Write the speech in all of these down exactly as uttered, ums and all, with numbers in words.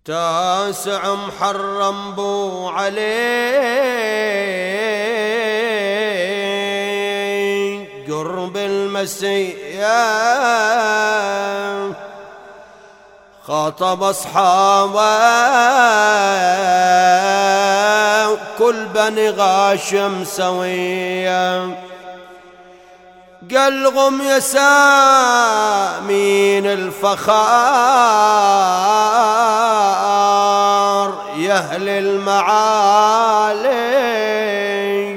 تاسع محرم بو علي قرب المسيا خاطب أصحابه كل بني غاشم سويا قلغم يا سامين الفخار يا أهل المعالي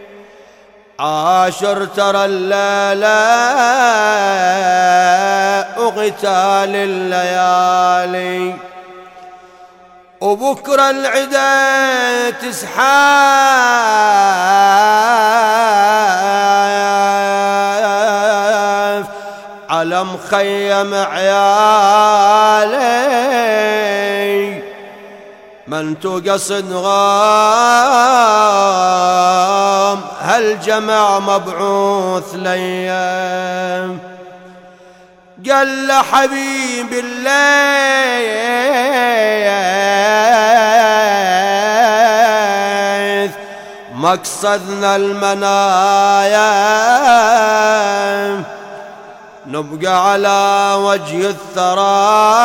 عاشر ترى الليلة وغتال الليالي وبكرة العدا تزحف على مخيم عيالي من تقصد غام هالجمع مبعوث ليا قال له حبيب الليث مقصدنا المنايا نبقى على وجه الثرى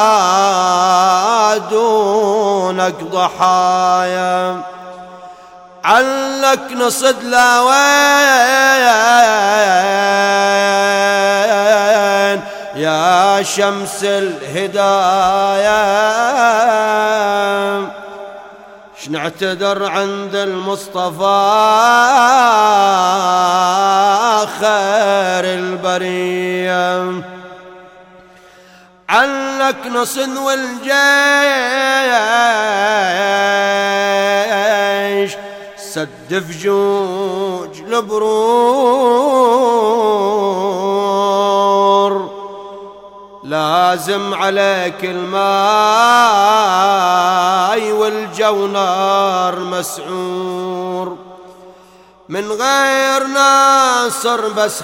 دونك ضحايا علك نصد لا وين يا شمس الهدايا شنعتذر عند المصطفى خير البرية عنك نصن والجيش سد فجوج البرور لازم عليك الماي والجو نار مسعور من غير ناصر بس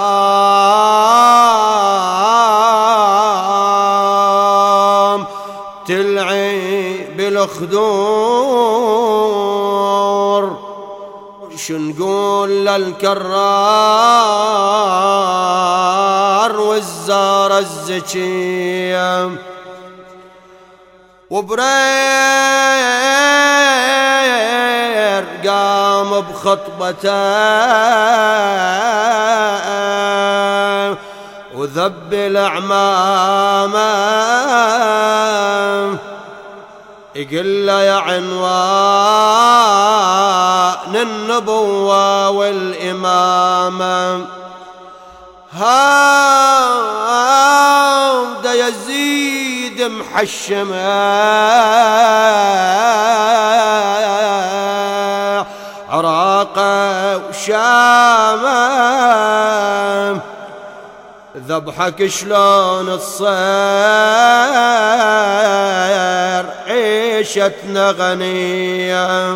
حرام تلعي بالخدور شو نقول للكرار والزار الزكية وبرير قام بخطبته وذب الأعمامة يقول له يا عنوان النبوة والإمامة هذا يزيد محشم عراقه وشامه ذبحك شلون الصير عيشتنا غنية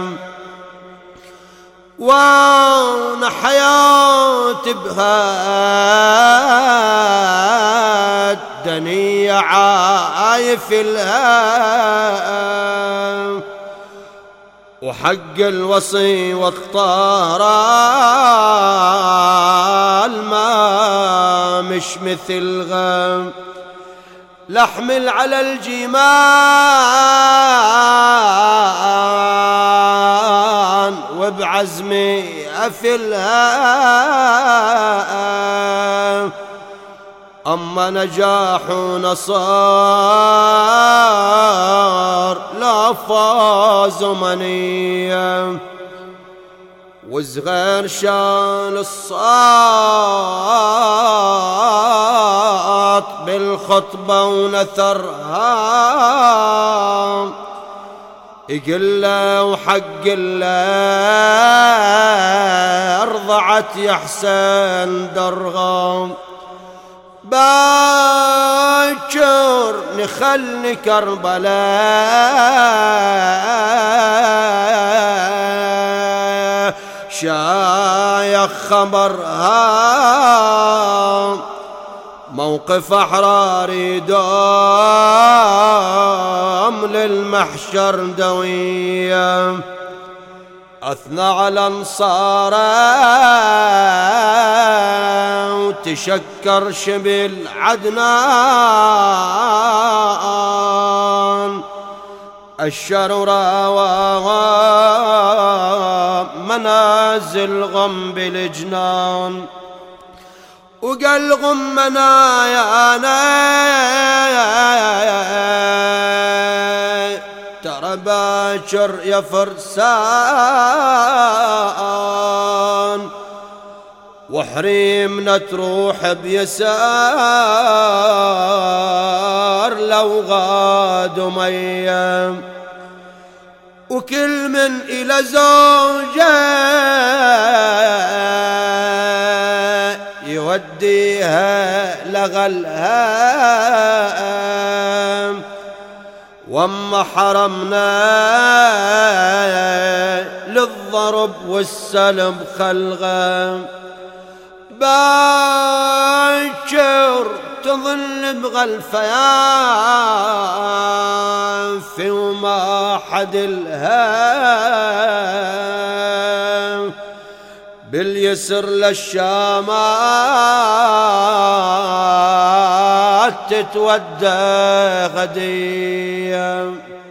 وانا حياتي بها الدنيا عايف الها وحق الوصي والطارال ما مش مثل غم لحمل على الجيمان وبعزمي أفلها أما نجاح ونصار لا فاز منية وصغير شان الصوت بالخطبة ونثرها يقول له وحق الله رضعت يا حسين درغم باكر نخلي كربلاء شايخ خبرها موقف أحرار دوم للمحشر دوية. أثنى على أنصاره وتشكر شبل عدنان، الشرورة منازل غم بالجنان، وقال غمنا يا ترى باكر يا فرسان، وحريمنا تروح بيسار لو غاد مية، وكل من إلى زوجه يوديها لغلها، واما حرمنا للضرب والسلب خلغه، باكر تظل بغلفيان في وما حد الهام، باليسر للشامات تتودى غدية.